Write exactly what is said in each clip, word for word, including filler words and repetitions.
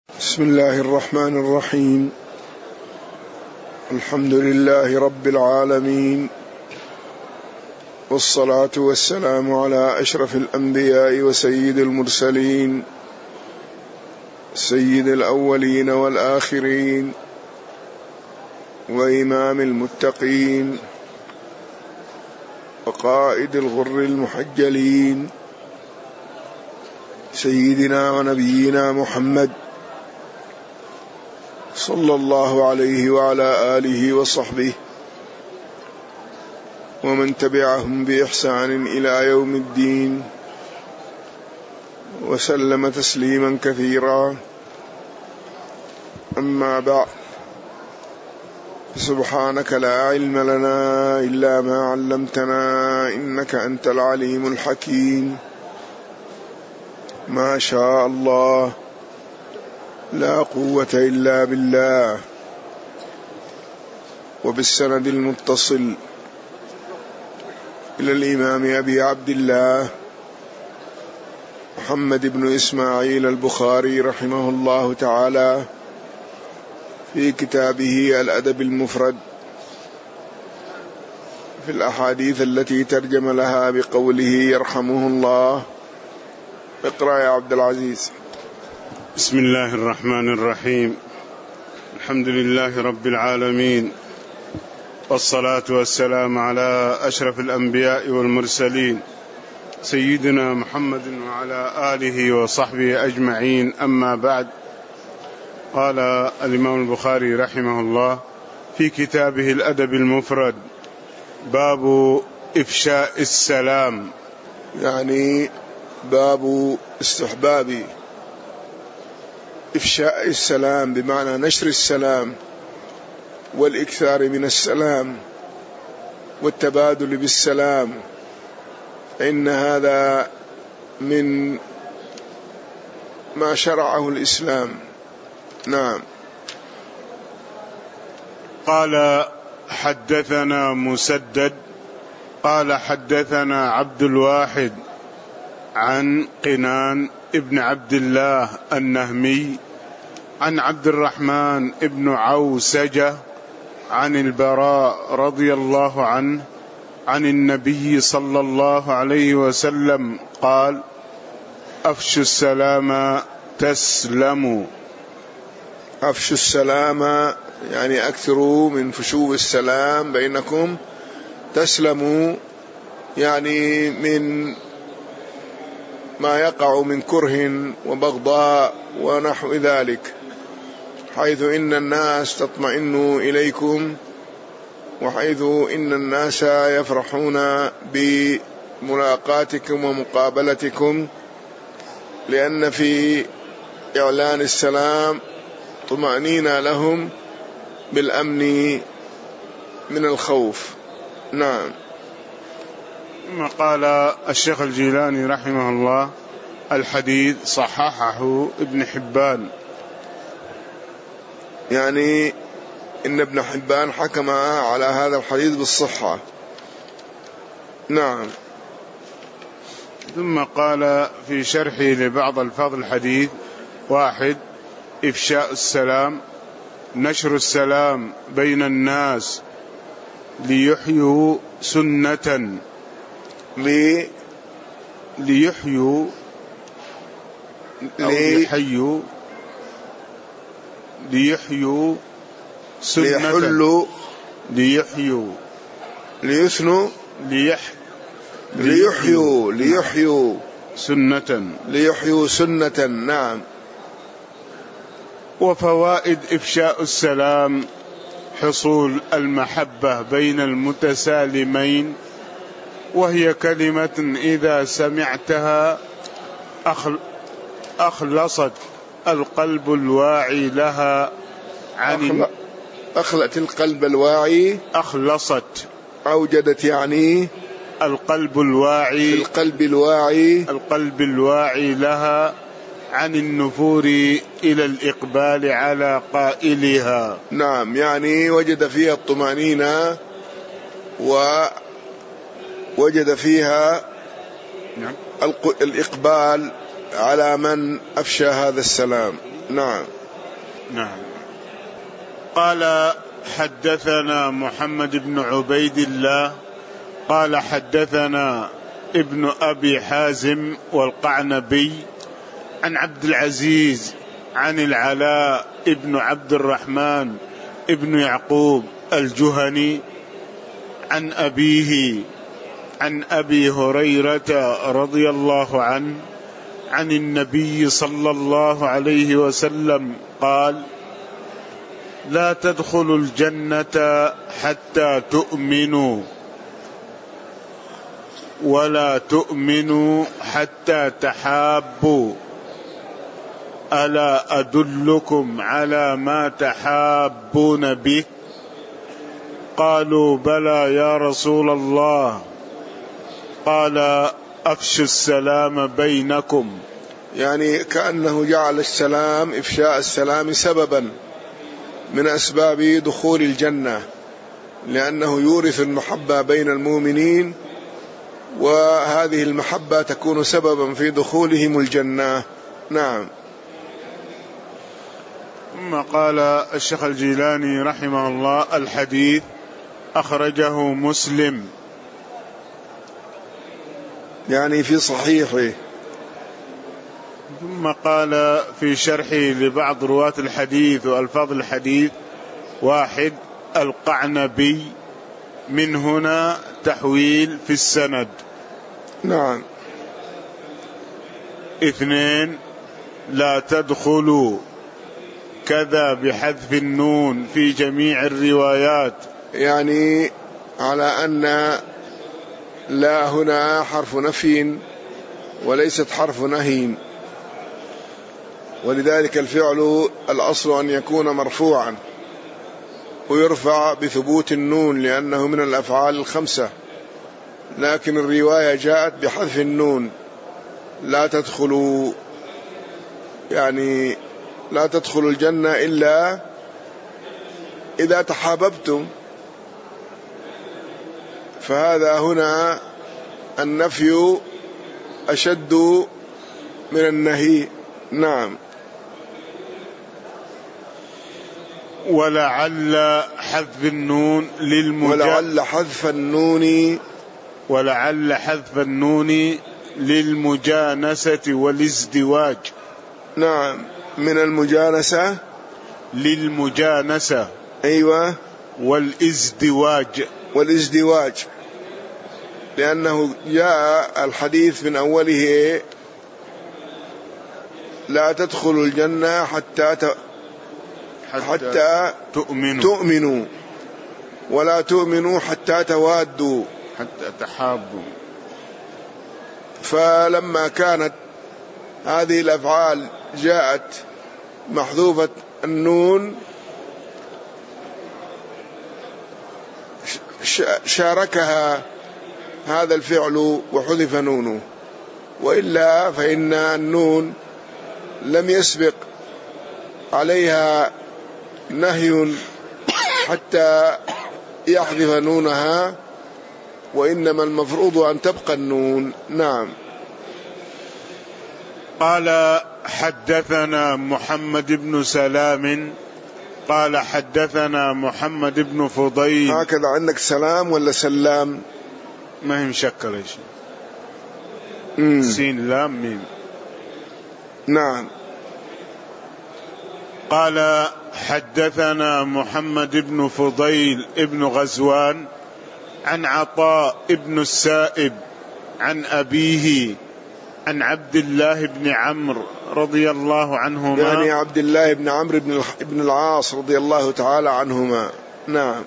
بسم الله الرحمن الرحيم. الحمد لله رب العالمين، والصلاة والسلام على أشرف الأنبياء وسيد المرسلين، سيد الأولين والآخرين، وإمام المتقين، وقائد الغر المحجلين، سيدنا ونبينا محمد صلى الله عليه وعلى آله وصحبه ومن تبعهم بإحسان إلى يوم الدين، وسلم تسليما كثيرا. أما بعد، سبحانك لا علم لنا إلا ما علمتنا إنك أنت العليم الحكيم. ما شاء الله، لا قوة إلا بالله. وبالسند المتصل إلى الإمام أبي عبد الله محمد بن إسماعيل البخاري رحمه الله تعالى في كتابه الأدب المفرد في الأحاديث التي ترجم لها بقوله يرحمه الله. اقرأ يا عبد العزيز. بسم الله الرحمن الرحيم. الحمد لله رب العالمين، والصلاة والسلام على أشرف الأنبياء والمرسلين سيدنا محمد وعلى آله وصحبه أجمعين. أما بعد، قال الإمام البخاري رحمه الله في كتابه الأدب المفرد: باب إفشاء السلام، يعني باب استحباب إفشاء السلام، بمعنى نشر السلام والإكثار من السلام والتبادل بالسلام، إن هذا من ما شرعه الإسلام. نعم. قال: حدثنا مسدد قال حدثنا عبد الواحد عن قنان ابن عبد الله النهمي عن عبد الرحمن ابن عوسجة عن البراء رضي الله عنه عن النبي صلى الله عليه وسلم قال: أفشوا السلام تسلموا. أفشوا السلام يعني أكثروا من فشو السلام بينكم، تسلموا يعني من ما يقع من كره وبغضاء ونحو ذلك، حيث إن الناس تطمئن إليكم، وحيث إن الناس يفرحون بملاقاتكم ومقابلتكم، لأن في إعلان السلام طمأنينة لهم بالأمن من الخوف. نعم. ثم قال الشيخ الجيلاني رحمه الله: الحديث صححه ابن حبان، يعني إن ابن حبان حكم على هذا الحديث بالصحة. نعم. ثم قال في شرحه لبعض الفاظ الحديث: واحد، إفشاء السلام، نشر السلام بين الناس ليحيوا سنة لي ليحيوا ليحيوا ليحيوا سنة ليحلوا ليحيوا ليثنوا ليح ليحيوا ليحيوا سنة ليحيوا سنة. نعم. وفوائد إفشاء السلام: حصول المحبة بين المتسالمين، وهي كلمة إذا سمعتها أخلصت القلب الواعي لها عن أخلت القلب الواعي أخلصت أوجدت يعني القلب الواعي القلب الواعي القلب الواعي لها عن النفور إلى الإقبال على قائلها. نعم، يعني وجد فيها الطمأنينة ووجد فيها الإقبال على من أفشى هذا السلام. نعم. نعم. قال حدثنا محمد بن عبيد الله قال حدثنا ابن أبي حازم والقعنبي عن عبد العزيز عن العلاء ابن عبد الرحمن ابن يعقوب الجهني عن أبيه عن أبي هريرة رضي الله عنه عن النبي صلى الله عليه وسلم قال: لا تدخلوا الجنة حتى تؤمنوا ولا تؤمنوا حتى تحابوا، ألا أدلكم على ما تحابون به؟ قالوا: بلى يا رسول الله. قال: أفشوا السلام بينكم. يعني كأنه جعل السلام، إفشاء السلام، سببا من أسباب دخول الجنة، لأنه يورث المحبة بين المؤمنين، وهذه المحبة تكون سببا في دخولهم الجنة. نعم. ثم قال الشيخ الجيلاني رحمه الله: الحديث أخرجه مسلم، يعني في صحيحه. ثم قال في شرحه لبعض رواة الحديث وألفاظ الحديث: واحد، القعنبي، من هنا تحويل في السند. نعم. اثنين، لا تدخلوا، كذا بحذف النون في جميع الروايات، يعني على أن لا هنا حرف نفي وليست حرف نهي، ولذلك الفعل الأصل أن يكون مرفوعا ويرفع بثبوت النون لأنه من الأفعال الخمسة، لكن الرواية جاءت بحذف النون. لا تدخلوا، يعني لا تدخلوا الجنة إلا إذا تحاببتم، فهذا هنا النفي أشد من النهي. نعم. ولعل حذف النون للمجا... ولعل حذف النون ولعل حذف النون للمجانسة والازدواج. نعم، من المجانسة للمجانسة. أيوة. والازدواج والازدواج لأنه جاء الحديث من أوله: لا تدخلوا الجنة حتى ت... حتى, حتى تؤمنوا. تؤمنوا ولا تؤمنوا حتى توادوا، حتى تحابوا. فلما كانت هذه الأفعال جاءت محذوفة النون شاركها هذا الفعل وحذف نونه، وإلا فإن النون لم يسبق عليها نهي حتى يحذف نونها، وإنما المفروض أن تبقى النون. نعم. قال حدثنا محمد بن سلام قال حدثنا محمد بن فضيل. هكذا عندك سلام ولا سلام؟ ما هي مشكلة يا شيخ، سين لام ميم. نعم. قال حدثنا محمد بن فضيل ابن غزوان عن عطاء ابن السائب عن أبيه عن عبد الله بن عمرو رضي الله عنهما، يعني عبد الله بن عمرو بن العاص رضي الله تعالى عنهما. نعم.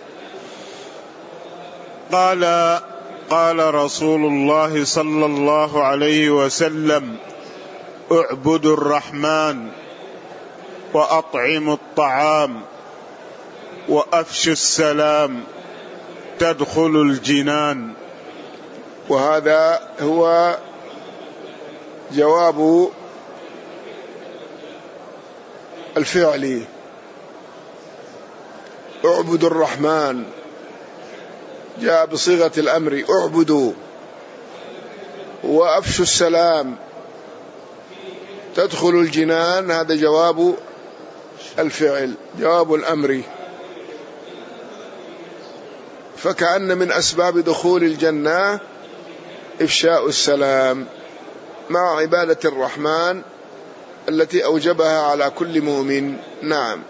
قال قال رسول الله صلى الله عليه وسلم: اعبدوا الرحمن وأطعموا الطعام وأفشوا السلام تدخلوا الجنان. وهذا هو جواب الفعل: اعبدوا الرحمن، جاء بصيغة الأمر: اعبدوا، وأفشوا السلام تدخلوا الجنان، هذا جواب الفعل جواب الأمر. فكأن من أسباب دخول الجنة إفشاء السلام مع عبادة الرحمن التي أوجبها على كل مؤمن. نعم.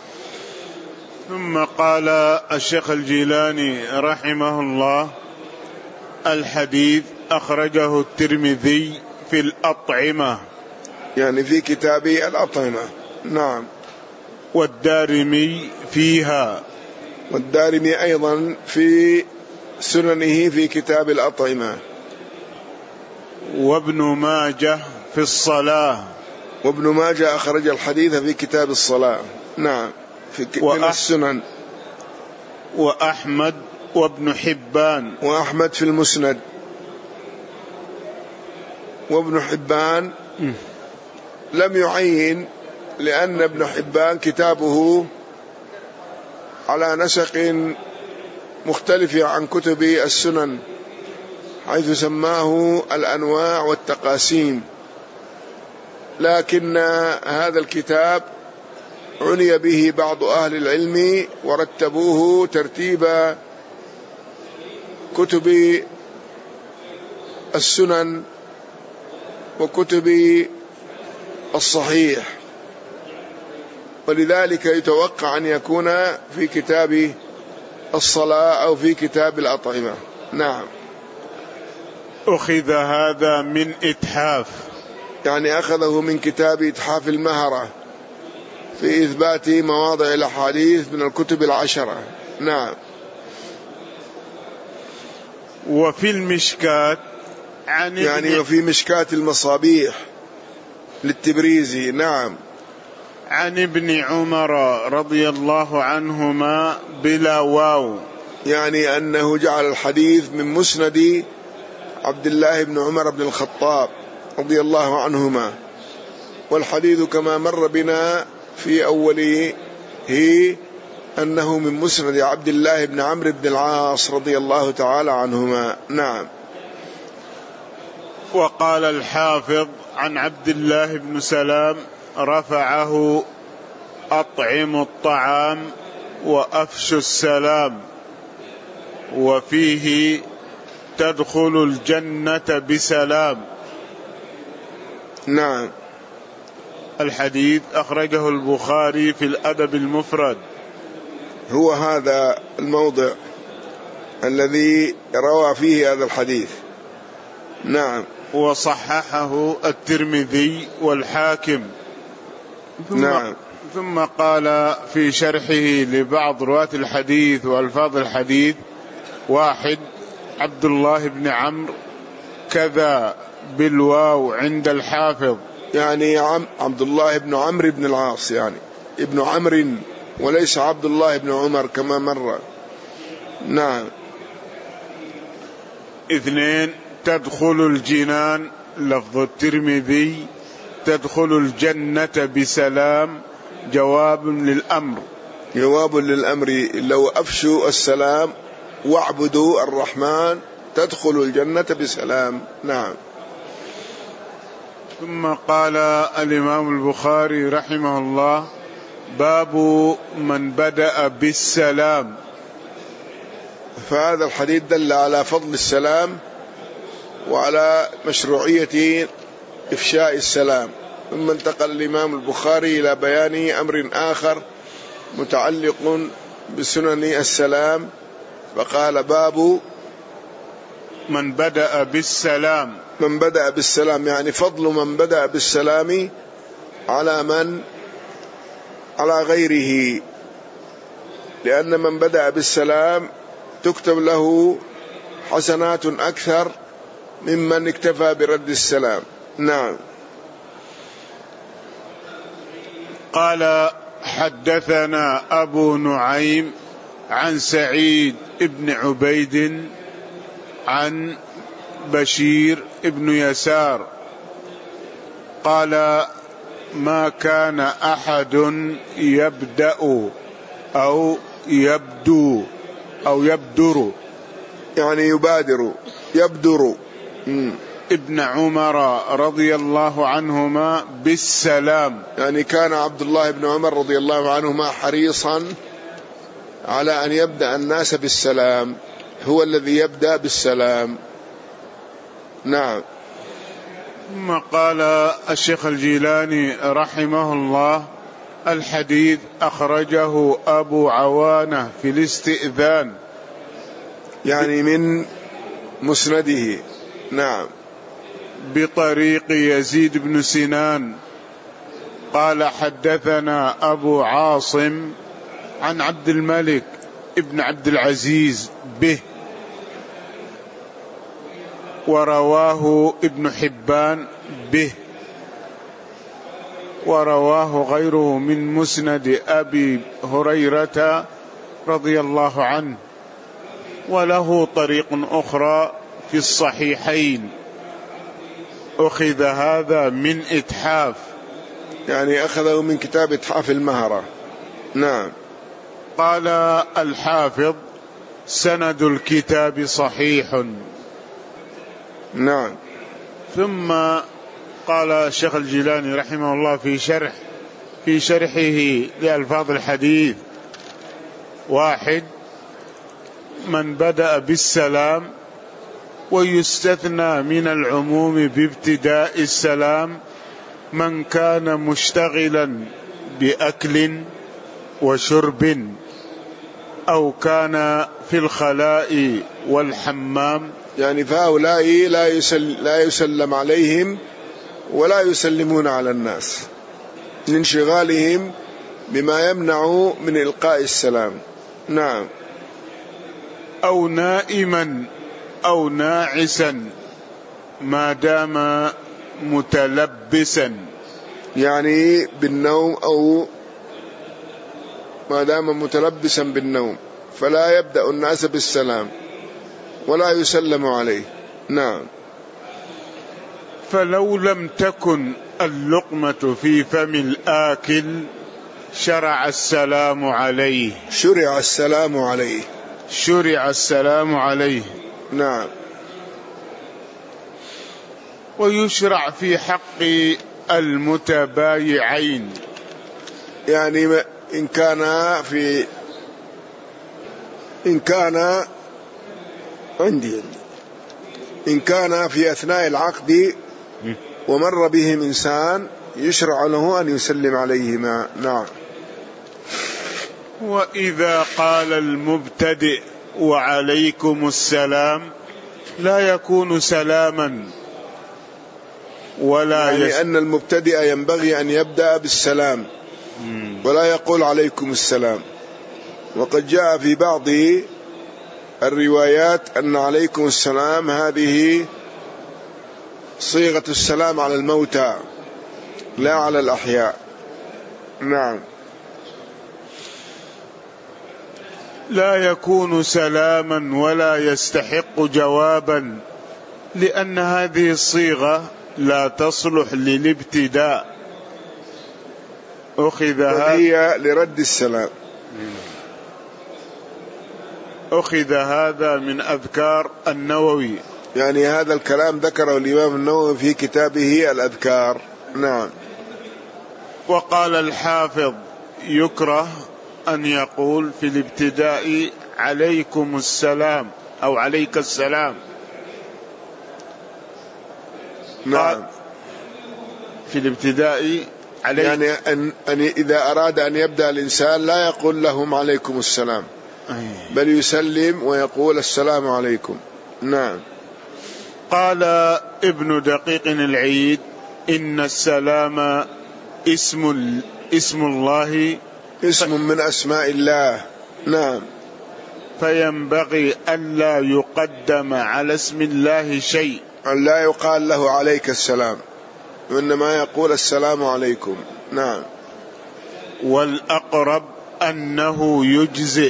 ثم قال الشيخ الجيلاني رحمه الله: الحديث أخرجه الترمذي في الأطعمة، يعني في كتابه الأطعمة. نعم. والدارمي فيها، والدارمي أيضا في سننه في كتاب الأطعمة. وابن ماجه في الصلاة، وابن ماجه أخرج الحديث في كتاب الصلاة. نعم، في من السنن. وأحمد وابن حبان، وأحمد في المسند. وابن حبان لم يعين، لأن ابن حبان كتابه على نسق مختلف عن كتب السنن، حيث سماه الأنواع والتقاسيم، لكن هذا الكتاب عني به بعض أهل العلم ورتبوه ترتيب كتب السنن وكتب الصحيح، ولذلك يتوقع أن يكون في كتاب الصلاة أو في كتاب الأطعمة. نعم. أخذ هذا من إتحاف، يعني أخذه من كتاب إتحاف المهرة في إثبات مواضع الأحاديث من الكتب العشرة. نعم. وفي المشكات عن يعني وفي مشكات المصابيح للتبريزي. نعم. عن ابن عمر رضي الله عنهما بلا واو، يعني أنه جعل الحديث من مسند عبد الله بن عمر بن الخطاب رضي الله عنهما، والحديث كما مر بنا في أوله هي أنه من مسند عبد الله بن عمرو بن العاص رضي الله تعالى عنهما. نعم. وقال الحافظ عن عبد الله بن سلام رفعه: أطعموا الطعام وأفشوا السلام، وفيه تدخل الجنة بسلام. نعم. الحديث أخرجه البخاري في الأدب المفرد. هو هذا الموضع الذي روى فيه هذا الحديث. نعم. وصححه الترمذي والحاكم. ثم نعم. ثم قال في شرحه لبعض رواة الحديث وألفاظ الحديث: واحد، عبد الله بن عمرو كذا بالواو عند الحافظ، يعني عبد الله بن عمرو بن العاص، يعني ابن عمرو وليس عبد الله بن عمر كما مر. نعم. اثنين، تدخل الجنان، لفظ الترمذي تدخل الجنة بسلام، جواب للأمر. جواب للأمر، لو أفشوا السلام واعبدوا الرحمن تدخل الجنة بسلام. نعم. ثم قال الإمام البخاري رحمه الله: باب من بدأ بالسلام. فهذا الحديث دل على فضل السلام وعلى مشروعية إفشاء السلام. ثم انتقل الإمام البخاري إلى بيان أمر آخر متعلق بسنن السلام، فقال: باب من بدأ بالسلام. من بدأ بالسلام يعني فضل من بدأ بالسلام على من على غيره، لأن من بدأ بالسلام تكتب له حسنات أكثر ممن اكتفى برد السلام. نعم. قال: حدثنا أبو نعيم عن سعيد بن عبيد عن بشير بن يسار قال: ما كان أحد يبدأ أو يبدو أو يبدر، يعني يبادر، يبدر ابن عمر رضي الله عنهما بالسلام. يعني كان عبد الله بن عمر رضي الله عنهما حريصا على أن يبدأ الناس بالسلام، هو الذي يبدأ بالسلام. نعم. ثم قال الشيخ الجيلاني رحمه الله: الحديث أخرجه أبو عوانة في الاستئذان، يعني من مسنده. نعم. بطريق يزيد بن سنان قال: حدثنا أبو عاصم عن عبد الملك ابن عبد العزيز به، ورواه ابن حبان به، ورواه غيره من مسند أبي هريرة رضي الله عنه، وله طريق أخرى في الصحيحين. أخذ هذا من إتحاف، يعني أخذه من كتاب إتحاف المهرة. نعم. قال الحافظ: سند الكتاب صحيح. نعم. ثم قال الشيخ الجيلاني رحمه الله في شرح في شرحه لألفاظ الحديث: واحد، من بدأ بالسلام، ويستثنى من العموم بابتداء السلام من كان مشتغلا بأكل وشرب، أو كان في الخلاء والحمام. يعني فهؤلاء لا يسل لا يسلم عليهم ولا يسلمون على الناس لانشغالهم بما يمنع من إلقاء السلام. نعم. أو نائما أو ناعسا ما دام متلبسا، يعني بالنوم أو ما دام متلبسا بالنوم، فلا يبدأ الناس بالسلام ولا يسلم عليه. نعم. فلو لم تكن اللقمة في فم الآكل شرع السلام عليه شرع السلام عليه شرع السلام عليه. نعم. ويشرع في حق المتبايعين، يعني إن كان في إن كان عندي إن كان في أثناء العقد ومر بهم إنسان يشرع له أن يسلم عليهما. نعم. وإذا قال المبتدئ وعليكم السلام لا يكون سلاما ولا يعني يس... أن المبتدئ ينبغي أن يبدأ بالسلام ولا يقول عليكم السلام. وقد جاء في بعض الروايات أن عليكم السلام هذه صيغة السلام على الموتى لا على الأحياء. نعم. لا يكون سلاما ولا يستحق جوابا، لأن هذه الصيغة لا تصلح للابتداء. أخذ هي لرد السلام. أخذ هذا من أذكار النووي، يعني هذا الكلام ذكره الإمام النووي في كتابه الأذكار. نعم. وقال الحافظ: يكره أن يقول في الابتداء عليكم السلام أو عليك السلام. نعم. في الابتداء عليك، يعني أن, أن إذا أراد أن يبدأ الإنسان لا يقول لهم عليكم السلام، بل يسلم ويقول السلام عليكم. نعم. قال ابن دقيق العيد: إن السلام اسم اسم الله، اسم من أسماء الله. نعم. فينبغي ألا يقدم على اسم الله شيء، أن لا يقال له عليك السلام، وإنما يقول السلام عليكم. نعم. والأقرب أنه يجزئ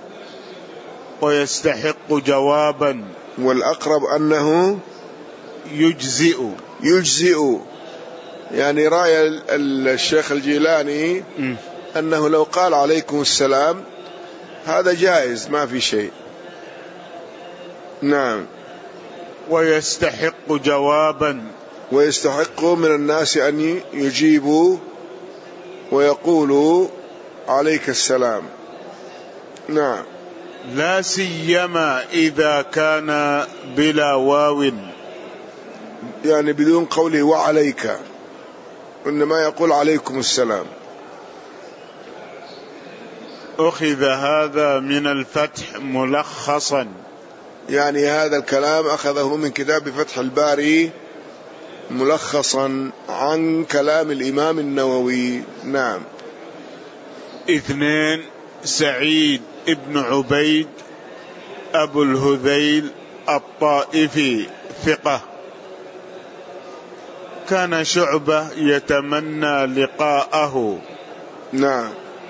ويستحق جوابا. والأقرب أنه يجزئ يجزئ يعني رأي الشيخ الجيلاني م. أنه لو قال عليكم السلام هذا جائز ما في شيء. نعم. ويستحق جوابا، ويستحق من الناس أن يجيبوا ويقولوا عليك السلام. نعم. لا سيما إذا كان بلا واو، يعني بدون قوله وعليك، إنما يقول عليكم السلام. أخذ هذا من الفتح ملخصا، يعني هذا الكلام أخذه من كتاب فتح الباري ملخصا عن كلام الإمام النووي. نعم. اثنين، سعيد ابن عبيد أبو الهذيل الطائفي ثقة، كان شعبة يتمنى لقاءه. نعم.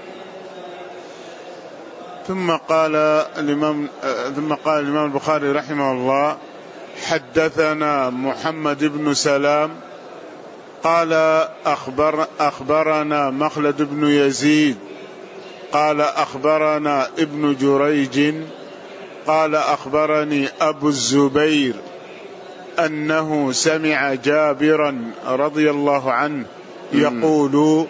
ثم قال الإمام ثم قال الإمام البخاري رحمه الله: حدثنا محمد بن سلام قال أخبر أخبرنا مخلد بن يزيد قال أخبرنا ابن جريج قال أخبرني أبو الزبير أنه سمع جابرا رضي الله عنه يقول: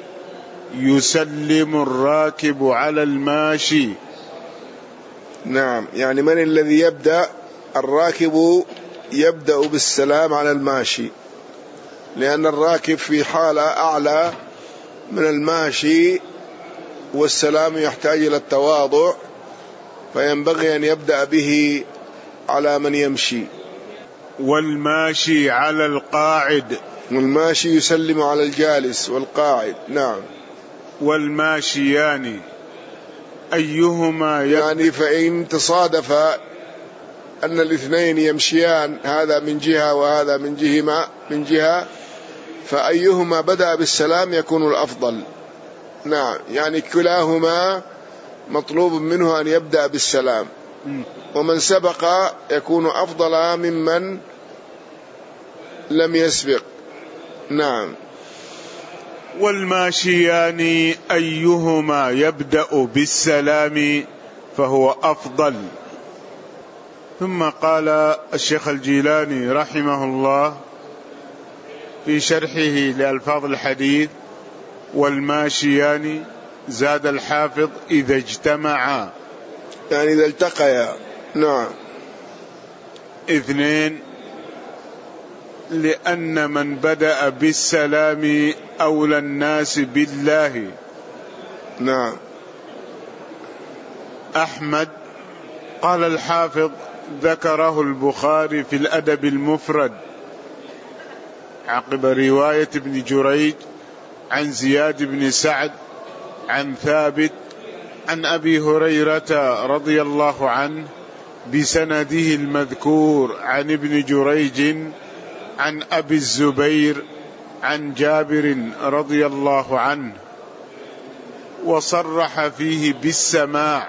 يسلم الراكب على الماشي. نعم، يعني من الذي يبدأ؟ الراكب يبدأ بالسلام على الماشي، لأن الراكب في حالة أعلى من الماشي، والسلام يحتاج إلى التواضع، فينبغي أن يبدأ به على من يمشي. والماشي على القاعد، والماشي يسلم على الجالس والقاعد. نعم. والماشيان أيهما يعني فإن تصادف أن الاثنين يمشيان، هذا من جهة وهذا من جهة من جهة فأيهما بدأ بالسلام يكون الأفضل. نعم، يعني كلاهما مطلوب منه أن يبدأ بالسلام، ومن سبق يكون أفضل ممن لم يسبق. نعم. والماشيان أيهما يبدأ بالسلام فهو أفضل. ثم قال الشيخ الجيلاني رحمه الله في شرحه لألفاظ الحديث: والماشيان زاد الحافظ إذا اجتمعا، يعني إذا التقيا. نعم. اثنين، لأن من بدأ بالسلام أولى الناس بالله. نعم. أحمد قال الحافظ: ذكره البخاري في الأدب المفرد عقب رواية ابن جريج عن زياد بن سعد عن ثابت عن أبي هريرة رضي الله عنه بسنده المذكور عن ابن جريج عن أبي الزبير عن جابر رضي الله عنه، وصرح فيه بالسماع.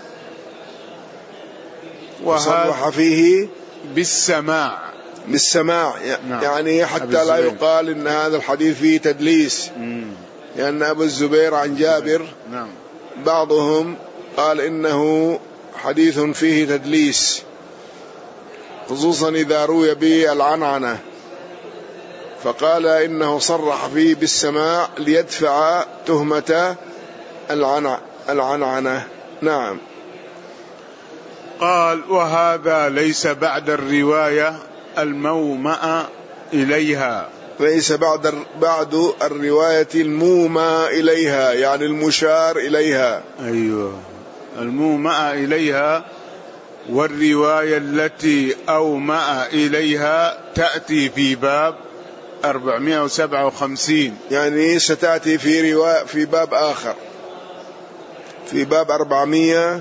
وصرح فيه بالسماع بالسماع يعني حتى لا يقال إن هذا الحديث فيه تدليس، لأن أبو الزبير عن جابر بعضهم قال إنه حديث فيه تدليس، خصوصا إذا روي به العنعنة، فقال إنه صرح فيه بالسماع ليدفع تهمة العنعنة. نعم. قال: وهذا ليس بعد الرواية المومأ إليها، ليس بعد بعد الرواية المومى إليها، يعني المشار إليها. أيوة، المومأ إليها. والرواية التي أومأ إليها تأتي في باب أربعمائة وسبعة وخمسين، يعني ستأتي في رواية في باب آخر، في باب أربعمائة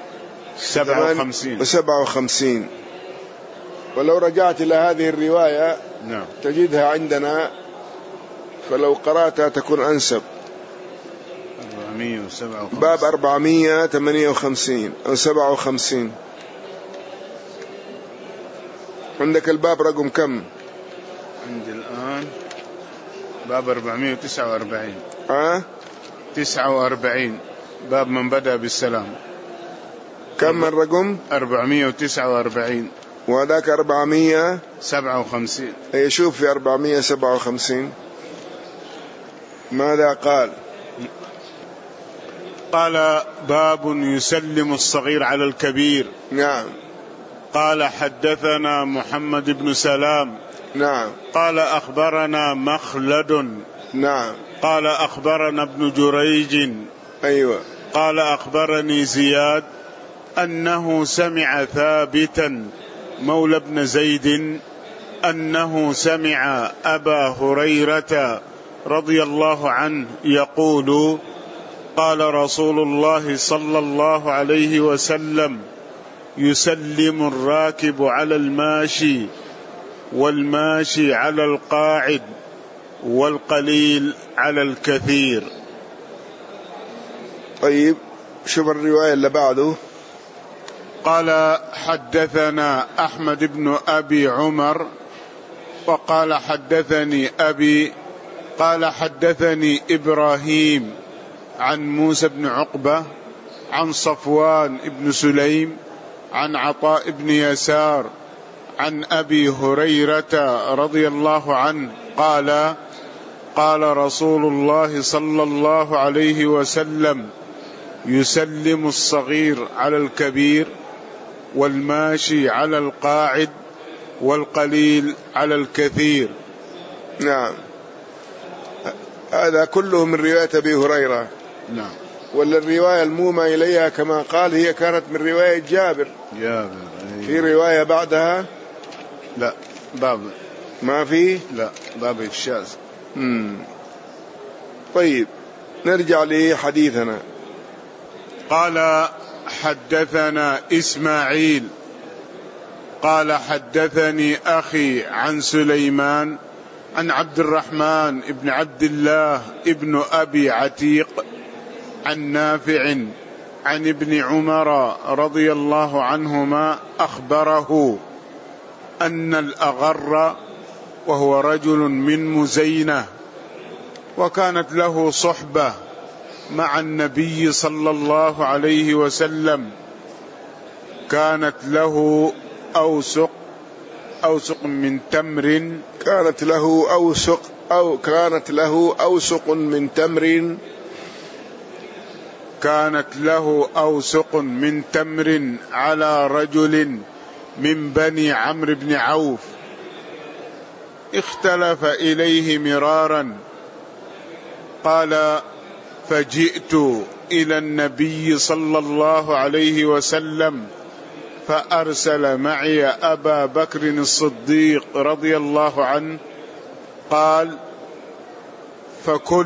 وسبعة وخمسين. ولو رجعت إلى هذه الرواية نعم تجدها عندنا، فلو قرأتها تكون أنسب. أربعمائة وسبعة وخمسين. باب أربعمائة وثمانية وخمسين أو سبعة وخمسين. عندك الباب رقم كم؟ عندي الآن باب أربعمائة وتسعة وأربعين. أه؟ تسعة وأربعين، باب من بدأ بالسلام. كم الرقم؟ أربعمائة وتسعة وأربعين. وهذاك أربعمائة سبعة وخمسين. يشوف في أربعمائة سبعة وخمسين ماذا قال؟ قال باب يسلم الصغير على الكبير. نعم. قال حدثنا محمد بن سلام. نعم. قال أخبرنا مخلد. نعم. قال أخبرنا ابن جريج. أيوة. قال أخبرني زياد أنه سمع ثابتا مولى بن زيد أنه سمع أبا هريرة رضي الله عنه يقول قال رسول الله صلى الله عليه وسلم يسلم الراكب على الماشي والماشي على القاعد والقليل على الكثير. طيب شوف الرواية اللي بعده. قال حدثنا أحمد بن أبي عمر وقال حدثني أبي قال حدثني إبراهيم عن موسى بن عقبة عن صفوان بن سليم عن عطاء بن يسار عن أبي هريرة رضي الله عنه قال قال رسول الله صلى الله عليه وسلم يسلم الصغير على الكبير والماشي على القاعد والقليل على الكثير. نعم. هذا كله من رواية أبي هريرة. نعم. ولا الرواية المومى إليها كما قال هي كانت من رواية جابر. جابر. في رواية بعدها؟ لا باب ما في. لا باب إفشاز. امم طيب نرجع لحديثنا. قال حدثنا إسماعيل قال حدثني أخي عن سليمان عن عبد الرحمن بن عبد الله ابن أبي عتيق عن نافع عن ابن عمر رضي الله عنهما أخبره أن الأغر وهو رجل من مزينة وكانت له صحبة مع النبي صلى الله عليه وسلم كانت له أوسق أوسق من تمر كانت له أوسق أو كانت له أوسق من تمر كانت له أوسق من تمر على رجل من بني عمرو بن عوف اختلف إليه مرارا قال فجئت إلى النبي صلى الله عليه وسلم فأرسل معي أبا بكر الصديق رضي الله عنه قال فكل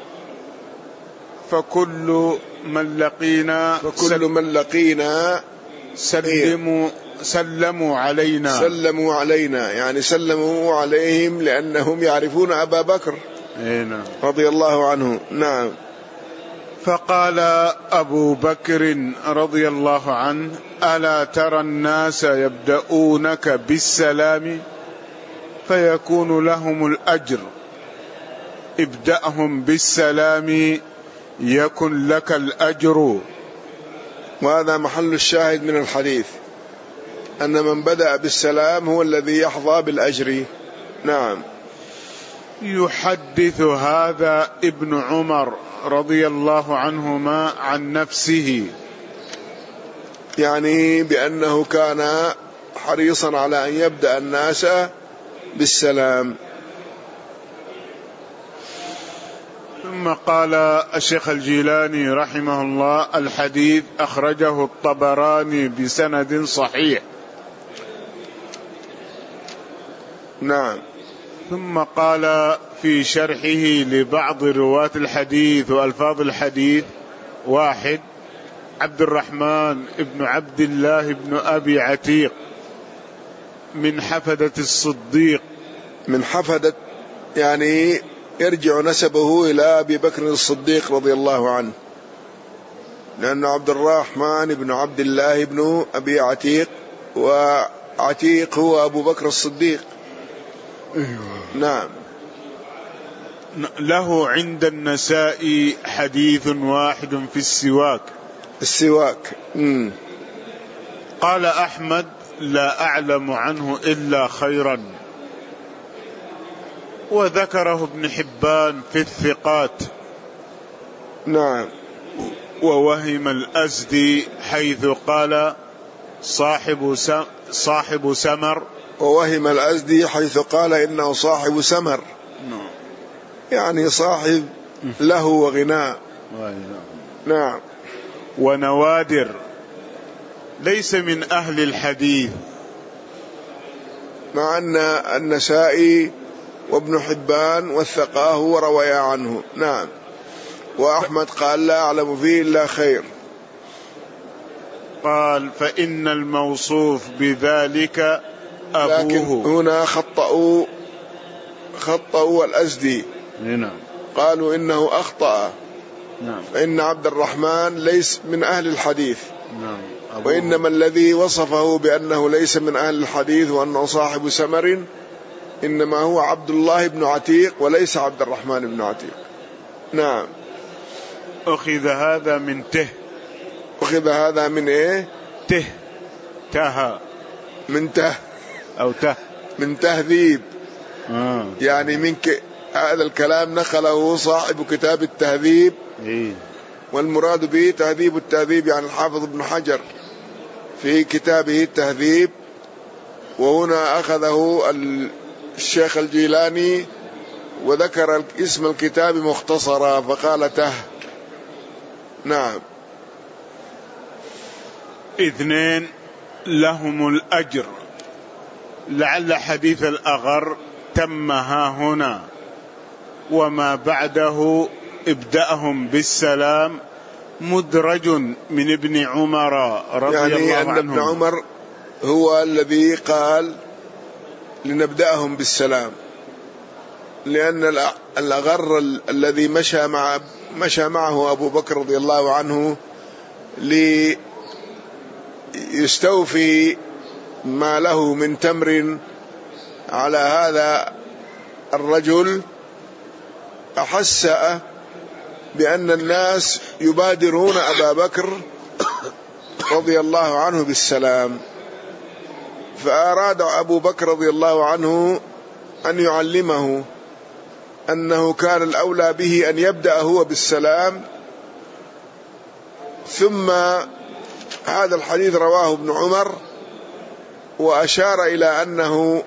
فكل من لقينا فكل من لقينا سلموا سلموا علينا سلموا علينا يعني سلموا عليهم لأنهم يعرفون أبا بكر رضي الله عنه. نعم. فقال أبو بكر رضي الله عنه ألا ترى الناس يبدأونك بالسلام فيكون لهم الأجر ابدأهم بالسلام يكن لك الأجر. وهذا محل الشاهد من الحديث أن من بدأ بالسلام هو الذي يحظى بالأجر. نعم. يحدث هذا ابن عمر رضي الله عنهما عن نفسه يعني بأنه كان حريصا على أن يبدأ الناس بالسلام. ثم قال الشيخ الجيلاني رحمه الله الحديث أخرجه الطبراني بسند صحيح. نعم. ثم قال في شرحه لبعض رواة الحديث وألفاظ الحديث واحد عبد الرحمن ابن عبد الله ابن أبي عتيق من حفدة الصديق. من حفدة يعني يرجع نسبه إلى أبي بكر الصديق رضي الله عنه لأنه عبد الرحمن ابن عبد الله ابن أبي عتيق وعتيق هو أبو بكر الصديق. أيوة. نعم. له عند النسائي حديث واحد في السواك. السواك. مم. قال أحمد لا أعلم عنه إلا خيرا. وذكره ابن حبان في الثقات. نعم. ووهم الأزدي حيث قال صاحب صاحب سمر. ووهم الأزدي حيث قال إنه صاحب سمر، يعني صاحب له وغناء. نعم. ونوادر ليس من أهل الحديث، مع أن النسائي وابن حبان وثقاه ورويا عنه. نعم. وأحمد قال لا أعلم فيه إلا خير. قال فإن الموصوف بذلك أبوه. لكن هنا خطأوا خطأوا الأزدي. نعم. قالوا إنه أخطأ. نعم. فإن عبد الرحمن ليس من أهل الحديث. نعم. وإنما الذي وصفه بأنه ليس من أهل الحديث وأنه صاحب سمر إنما هو عبد الله بن عتيق وليس عبد الرحمن بن عتيق. نعم. أخذ هذا من ته. أخذ هذا من إيه؟ ته. تها. من ته أو ته. من تهذيب. آه. يعني من ك... هذا الكلام نقله صاحب كتاب التهذيب. إيه؟ والمراد به تهذيب التهذيب، يعني الحافظ ابن حجر في كتابه التهذيب. وهنا أخذه الشيخ الجيلاني وذكر اسم الكتاب مختصرا فقال ته. نعم. اثنين لهم الأجر. لعل حديث الأغر تم ها هنا، وما بعده ابدأهم بالسلام مدرج من ابن عمر رضي يعني الله أن عنه. ابن عمر هو الذي قال لنبدأهم بالسلام، لأن الأغر الذي مشى مع مشى معه أبو بكر رضي الله عنه ليستوفي ما له من تمر على هذا الرجل، أحس بأن الناس يبادرون أبا بكر رضي الله عنه بالسلام، فأراد أبو بكر رضي الله عنه أن يعلمه أنه كان الأولى به أن يبدأ هو بالسلام. ثم هذا الحديث رواه ابن عمر وأشار إلى أنه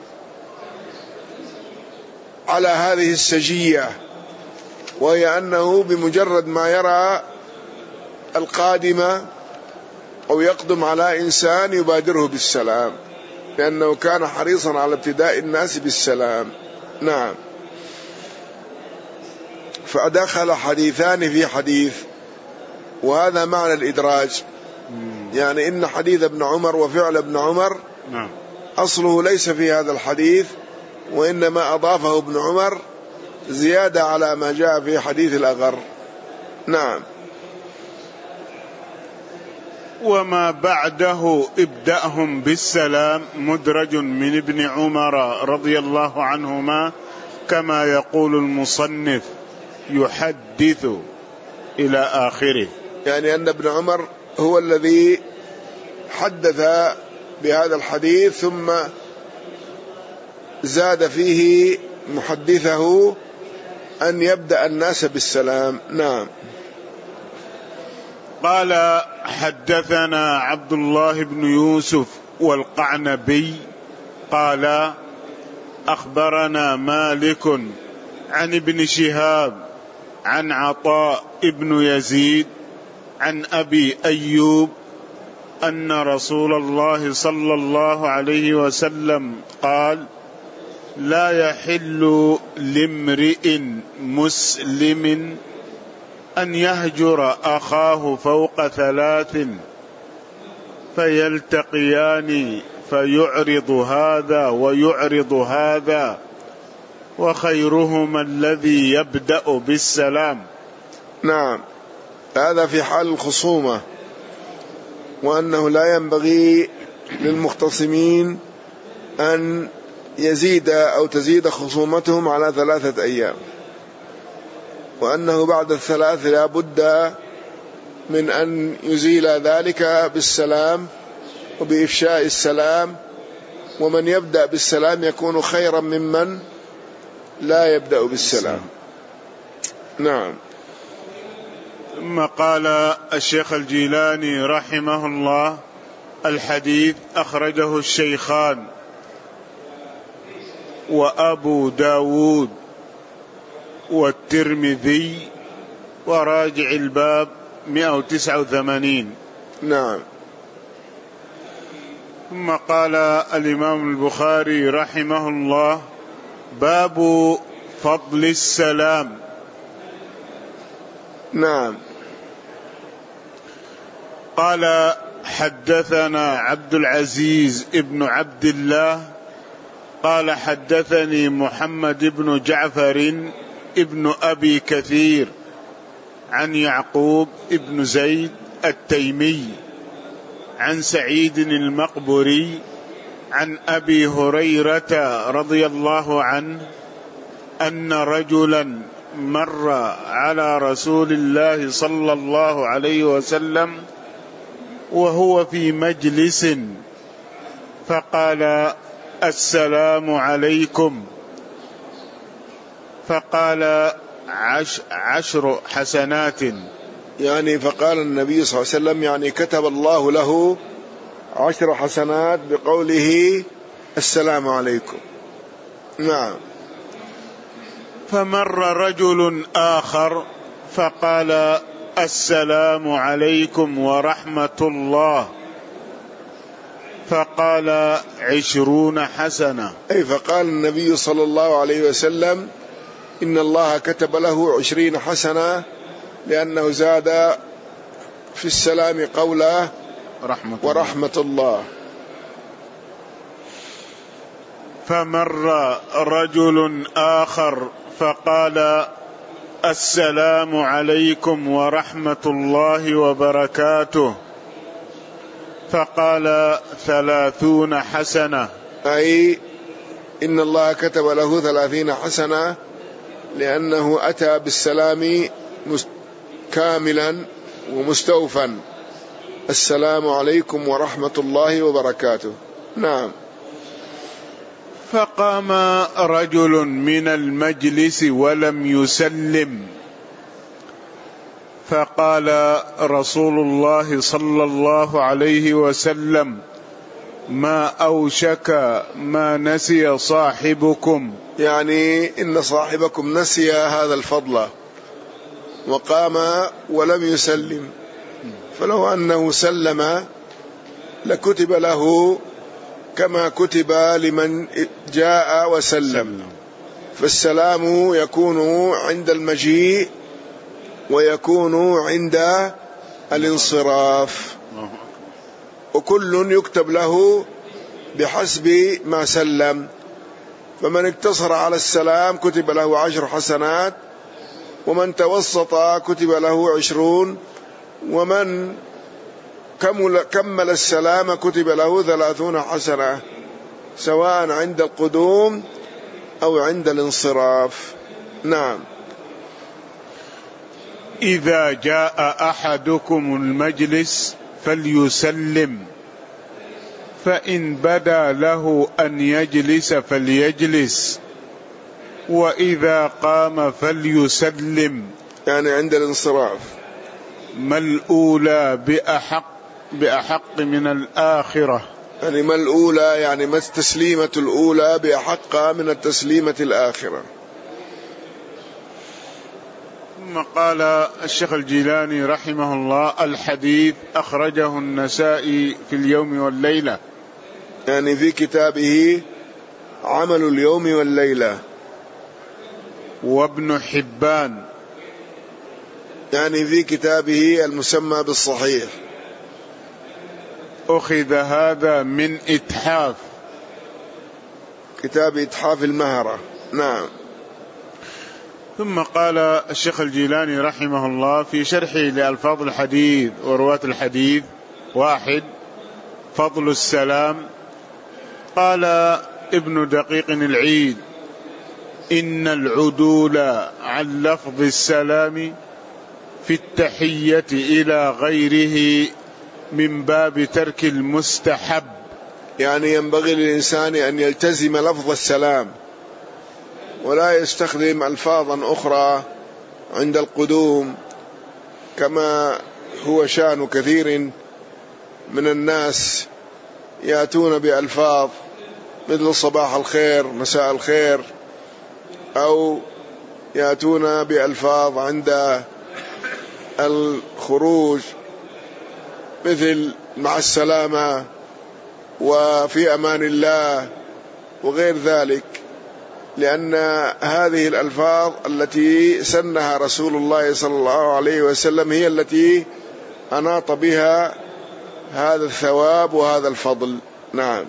على هذه السجية، وهي أنه بمجرد ما يرى القادم أو يقدم على إنسان يبادره بالسلام، لأنه كان حريصا على ابتداء الناس بالسلام. نعم. فأدخل حديثان في حديث، وهذا معنى الإدراج، يعني إن حديث ابن عمر وفعل ابن عمر أصله ليس في هذا الحديث، وإنما أضافه ابن عمر زيادة على ما جاء في حديث الأغر. نعم. وما بعده ابدأهم بالسلام مدرج من ابن عمر رضي الله عنهما، كما يقول المصنف يحدث إلى آخره. يعني أن ابن عمر هو الذي حدث بهذا الحديث ثم زاد فيه محدثه أن يبدأ الناس بالسلام. نعم. قال حدثنا عبد الله بن يوسف والقعنبي قال أخبرنا مالك عن ابن شهاب عن عطاء ابن يزيد عن أبي أيوب أن رسول الله صلى الله عليه وسلم قال لا يحل لامرئ مسلم أن يهجر أخاه فوق ثلاث فيلتقيان فيعرض هذا ويعرض هذا وخيرهما الذي يبدأ بالسلام. نعم. هذا في حال الخصومة، وأنه لا ينبغي للمختصمين أن يزيد أو تزيد خصومتهم على ثلاثة أيام، وأنه بعد الثلاث لا بد من أن يزيل ذلك بالسلام وبإفشاء السلام، ومن يبدأ بالسلام يكون خيرا ممن لا يبدأ بالسلام. نعم. ثم قال الشيخ الجيلاني رحمه الله: الحديث أخرجه الشيخان وأبو داود والترمذي، وراجع الباب مئة وتسعة وثمانين. نعم. ثم قال الإمام البخاري رحمه الله: باب فضل السلام. نعم. قال: حدثنا عبد العزيز ابن عبد الله قال: حدثني محمد بن جعفر ابن أبي كثير عن يعقوب ابن زيد التيمي عن سعيد المقبري عن أبي هريرة رضي الله عنه أن رجلا مر على رسول الله صلى الله عليه وسلم وهو في مجلس فقال: السلام عليكم، فقال: عش عشر حسنات. يعني فقال النبي صلى الله عليه وسلم يعني كتب الله له عشر حسنات بقوله السلام عليكم. نعم. فمر رجل آخر فقال: السلام عليكم ورحمة الله، فقال: عشرون حسنة. أي فقال النبي صلى الله عليه وسلم إن الله كتب له عشرين حسنة، لأنه زاد في السلام قوله رحمة ورحمة الله. فمر رجل آخر فقال: السلام عليكم ورحمة الله وبركاته، فقال: ثلاثون حسنة. أي إن الله كتب له ثلاثين حسنة، لأنه أتى بالسلام كاملا ومستوفا: السلام عليكم ورحمة الله وبركاته. نعم. فقام رجل من المجلس ولم يسلم، فقال رسول الله صلى الله عليه وسلم: ما أوشك ما نسي صاحبكم. يعني إن صاحبكم نسي هذا الفضل وقام ولم يسلم، فلو أنه سلم لكتب له كما كتب لمن جاء وسلم. فالسلام يكون عند المجيء ويكون عند الانصراف، وكل يكتب له بحسب ما سلم. فمن اقتصر على السلام كتب له عشر حسنات، ومن توسط كتب له عشرون، ومن كمل, كمل السلام كتب له ثلاثون حسنة، سواء عند القدوم أو عند الانصراف. نعم. إذا جاء أحدكم المجلس فليسلم، فإن بدا له أن يجلس فليجلس، وإذا قام فليسلم. يعني عند الانصراف. ما الأولى بأحق بأحق من الآخرة. يعني ما الأولى يعني ما التسليمة الأولى بأحق من التسليمة الآخرة. ثم قال الشيخ الجيلاني رحمه الله: الحديث أخرجه النسائي في اليوم والليلة، يعني في كتابه عمل اليوم والليلة. وابن حبان، يعني في كتابه المسمى بالصحيح. أخذ هذا من إتحاف، كتاب إتحاف المهرة. نعم. ثم قال الشيخ الجيلاني رحمه الله في شرحه لألفاظ الحديث ورواة الحديث: واحد، فضل السلام. قال ابن دقيق العيد: إن العدول عن لفظ السلام في التحية إلى غيره من باب ترك المستحب، يعني ينبغي للإنسان أن يلتزم لفظ السلام ولا يستخدم ألفاظا أخرى عند القدوم، كما هو شأن كثير من الناس يأتون بألفاظ مثل صباح الخير، مساء الخير، أو يأتون بألفاظ عند الخروج مثل مع السلامة وفي أمان الله وغير ذلك، لأن هذه الألفاظ التي سنها رسول الله صلى الله عليه وسلم هي التي أناط بها هذا الثواب وهذا الفضل. نعم.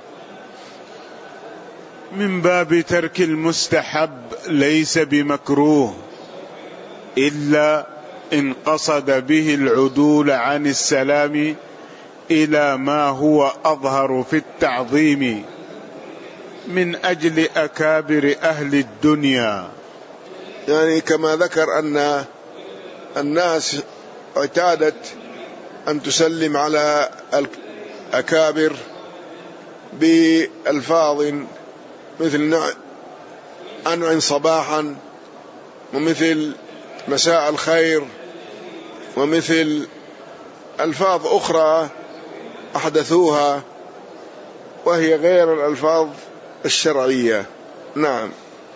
من باب ترك المستحب ليس بمكروه إلا إن قصد به العدول عن السلام إلى ما هو أظهر في التعظيم من أجل أكابر أهل الدنيا. يعني كما ذكر أن الناس اعتادت أن تسلم على الأكابر بألفاظ مثل أنعم صباحا، ومثل مساء الخير، ومثل ألفاظ أخرى أحدثوها وهي غير الألفاظ الشرعية. نعم.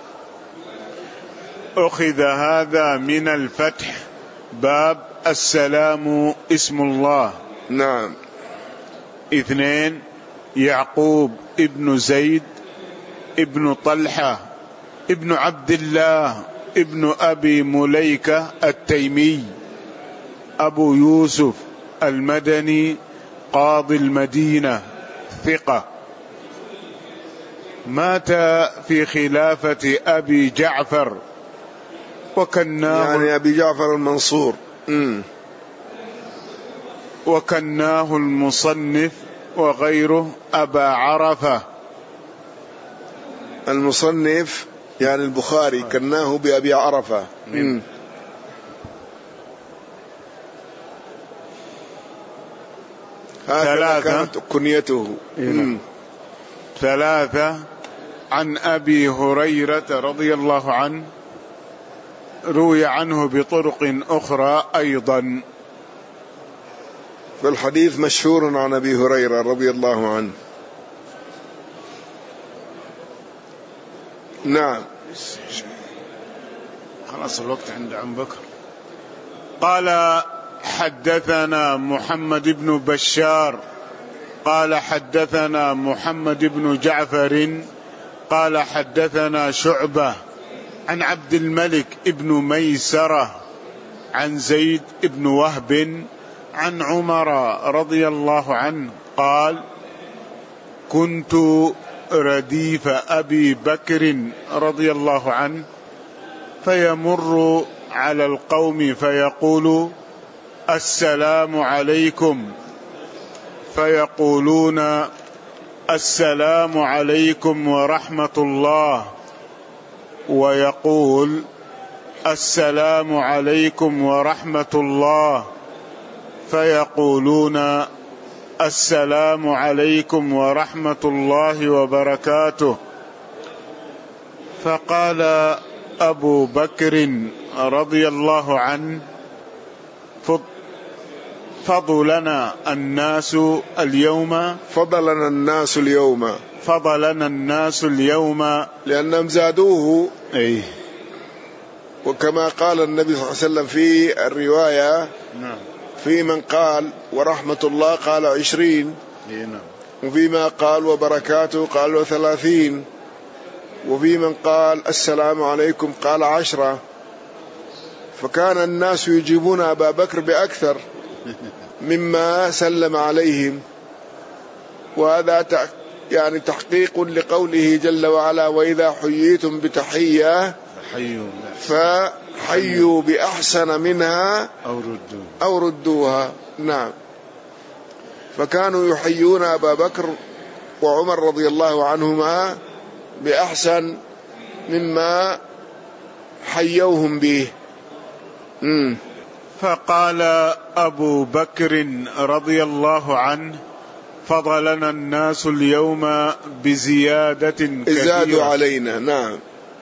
أخذ هذا من الفتح، باب السلام اسم الله. نعم. اثنين، يعقوب ابن زيد ابن طلحة ابن عبد الله ابن أبي مليكة التيمي أبو يوسف المدني قاضي المدينة، ثقة، مات في خلافة أبي جعفر وكناه، يعني أبي جعفر المنصور. م. وكناه المصنف وغيره أبا عرفة. المصنف يعني البخاري كناه بأبي عرفة. م. هكذا كانت كنيته. م. ثلاثة، عن أبي هريرة رضي الله عنه، روي عنه بطرق أخرى أيضا. فالحديث مشهور عن أبي هريرة رضي الله عنه. نعم. خلاص الوقت عند عم بكر. قال حدثنا محمد بن بشار قال حدثنا محمد بن جعفر قال حدثنا شعبة عن عبد الملك ابن ميسرة عن زيد بن وهب عن عمر رضي الله عنه قال: كنت رديف أبي بكر رضي الله عنه فيمر على القوم فيقول: السلام عليكم، فيقولون: السلام عليكم ورحمة الله، ويقول: السلام عليكم ورحمة الله، فيقولون: السلام عليكم ورحمة الله وبركاته. فقال أبو بكر رضي الله عنه: فضلنا الناس اليوم فضلنا الناس اليوم فضلنا الناس اليوم لأنهم زادوه. أي. وكما قال النبي صلى الله عليه وسلم في الرواية: نعم. في من قال ورحمة الله قال عشرين، نعم. وفيما قال وبركاته قال وثلاثين، وفي من قال السلام عليكم قال عشرة. فكان الناس يجيبون أبا بكر بأكثر مما سلم عليهم، وهذا يعني تحقيق لقوله جل وعلا: وإذا حييتم بتحية فحيوا بأحسن منها أو ردوها. نعم. فكانوا يحيون أبا بكر وعمر رضي الله عنهما بأحسن مما حيوهم به. مم. فقال أبو بكر رضي الله عنه: فضلنا الناس اليوم بزيادة كثيرة، زادوا علينا. نعم.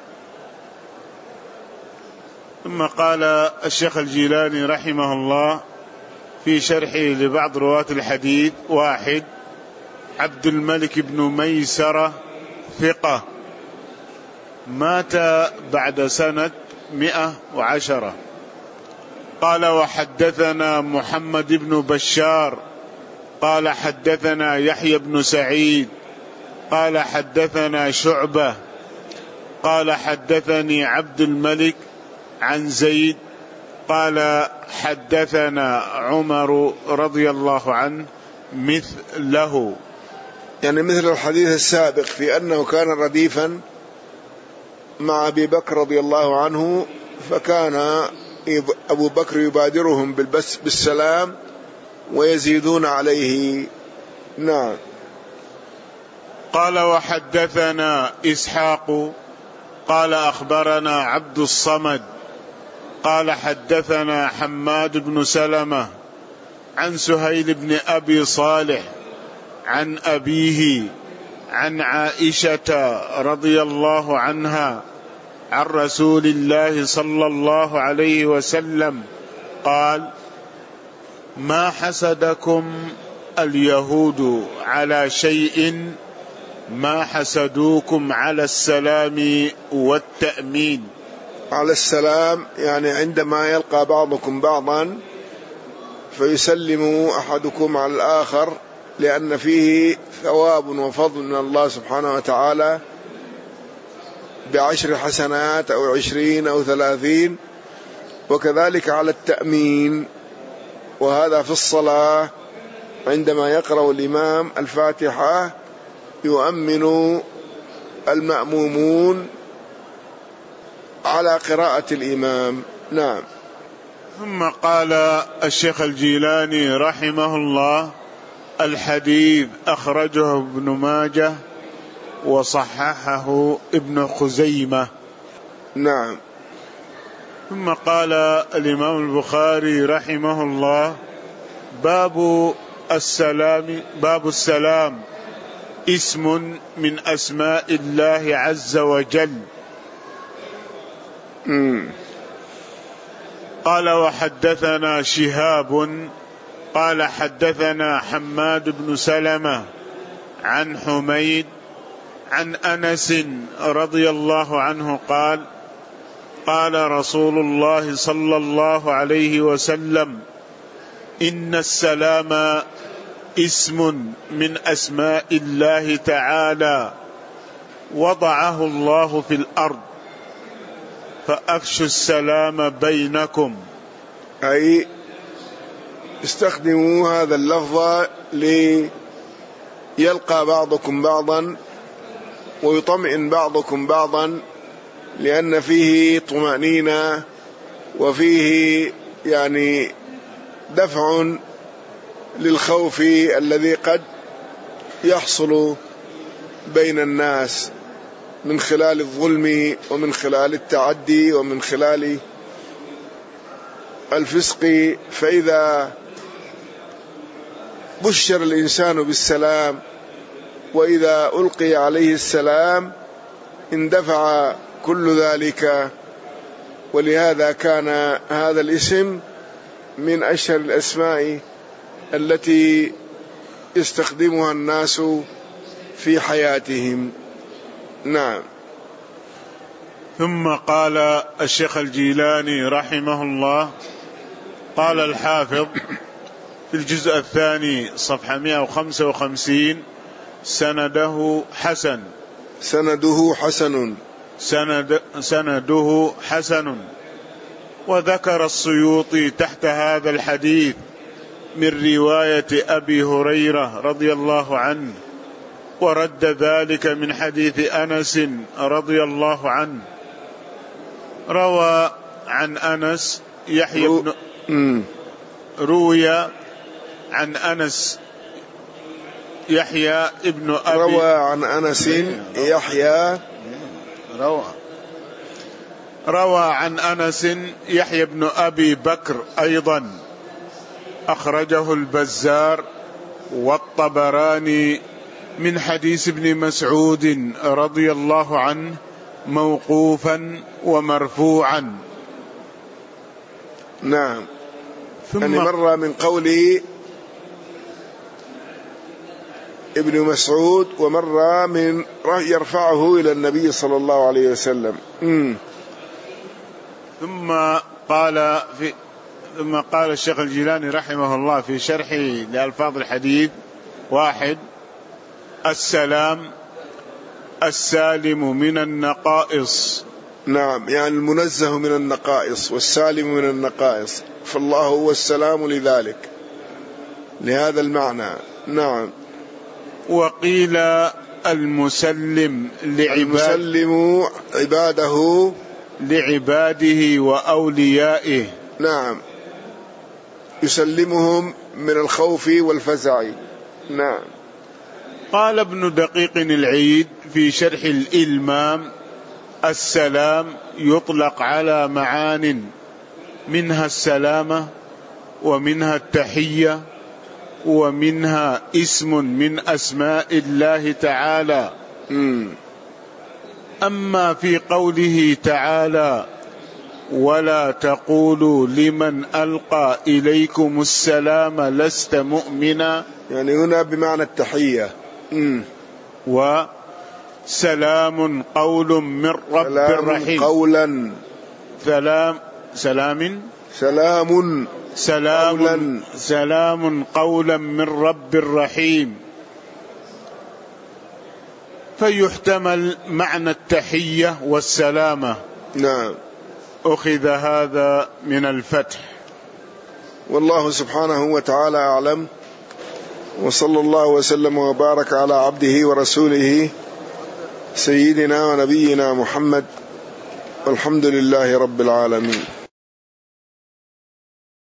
ثم قال الشيخ الجيلاني رحمه الله في شرحه لبعض رواة الحديث: واحد، عبد الملك بن ميسرة ثقة، مات بعد سنة مئة وعشرة. قال: وحدثنا محمد بن بشار قال حدثنا يحيى بن سعيد قال حدثنا شعبة قال حدثني عبد الملك عن زيد قال حدثنا عمر رضي الله عنه مثله، يعني مثل الحديث السابق في أنه كان رديفا مع أبي بكر رضي الله عنه، فكان أبو بكر يبادرهم بالبس بالسلام ويزيدون عليه. نعم. قال: وحدثنا إسحاق قال أخبرنا عبد الصمد قال حدثنا حماد بن سلمة عن سهيل بن أبي صالح عن أبيه عن عائشة رضي الله عنها عن رسول الله صلى الله عليه وسلم قال: ما حسدكم اليهود على شيء ما حسدوكم على السلام والتأمين. على السلام يعني عندما يلقى بعضكم بعضا فيسلم أحدكم على الآخر، لأن فيه ثواب وفضل من الله سبحانه وتعالى بعشر حسنات أو عشرين أو ثلاثين. وكذلك على التأمين، وهذا في الصلاة عندما يقرأ الإمام الفاتحة يؤمن المأمومون على قراءة الإمام. نعم. ثم قال الشيخ الجيلاني رحمه الله: الحديث أخرجه ابن ماجه وصححه ابن خزيمة. نعم. ثم قال الإمام البخاري رحمه الله: باب السلام باب السلام اسم من أسماء الله عز وجل. م. قال: وحدثنا شهاب قال حدثنا حماد بن سلمة عن حميد عن أنس رضي الله عنه قال: قال رسول الله صلى الله عليه وسلم: إن السلام اسم من أسماء الله تعالى وضعه الله في الأرض فأفشوا السلام بينكم. أي استخدموا هذا اللفظ ليلقى بعضكم بعضا ويطمئن بعضكم بعضا، لأن فيه طمأنينة وفيه يعني دفع للخوف الذي قد يحصل بين الناس من خلال الظلم ومن خلال التعدي ومن خلال الفسق. فإذا بشر الإنسان بالسلام وإذا ألقي عليه السلام اندفع كل ذلك، ولهذا كان هذا الاسم من أشهر الأسماء التي يستخدمها الناس في حياتهم. نعم. ثم قال الشيخ الجيلاني رحمه الله: قال الحافظ في الجزء الثاني صفحة مئة وخمسة وخمسين: سنده حسن سنده حسن سند سنده حسن. وذكر السيوطي تحت هذا الحديث من رواية أبي هريرة رضي الله عنه، ورد ذلك من حديث أنس رضي الله عنه. روى عن أنس يحيى بن روي عن أنس يحيى ابن أبي روى عن أنس يحيى روى روى عن أنس يحيى بن أبي بكر أيضا، أخرجه البزار والطبراني من حديث ابن مسعود رضي الله عنه موقوفا ومرفوعا. نعم. ثم يعني مر من قول ابن مسعود ومر من يرفعه إلى النبي صلى الله عليه وسلم. مم. ثم قال في ثم قال الشيخ الجيلاني رحمه الله في شرحه لألفاظ الحديث: واحد، السلام السالم من النقائص. نعم، يعني المنزه من النقائص والسالم من النقائص، فالله هو السلام لذلك، لهذا المعنى. نعم. وقيل المسلم لعباد المسلم عباده لعباده وأوليائه. نعم، يسلمهم من الخوف والفزع. نعم. قال ابن دقيق العيد في شرح الإلمام: السلام يطلق على معان، منها السلامة، ومنها التحية، ومنها اسم من أسماء الله تعالى. م. أما في قوله تعالى: ولا تقولوا لمن ألقى إليكم السلام لست مؤمنا، يعني هنا بمعنى التحية. م. وسلام قول من رب سلام رحيم. قولا سلام سلام سلام سلام قولا سلام قولا من رب رحيم. فيحتمل معنى التحية والسلامة. نعم. أخذ هذا من الفتح. والله سبحانه وتعالى أعلم، وصلى الله وسلم وبارك على عبده ورسوله سيدنا ونبينا محمد، والحمد لله رب العالمين.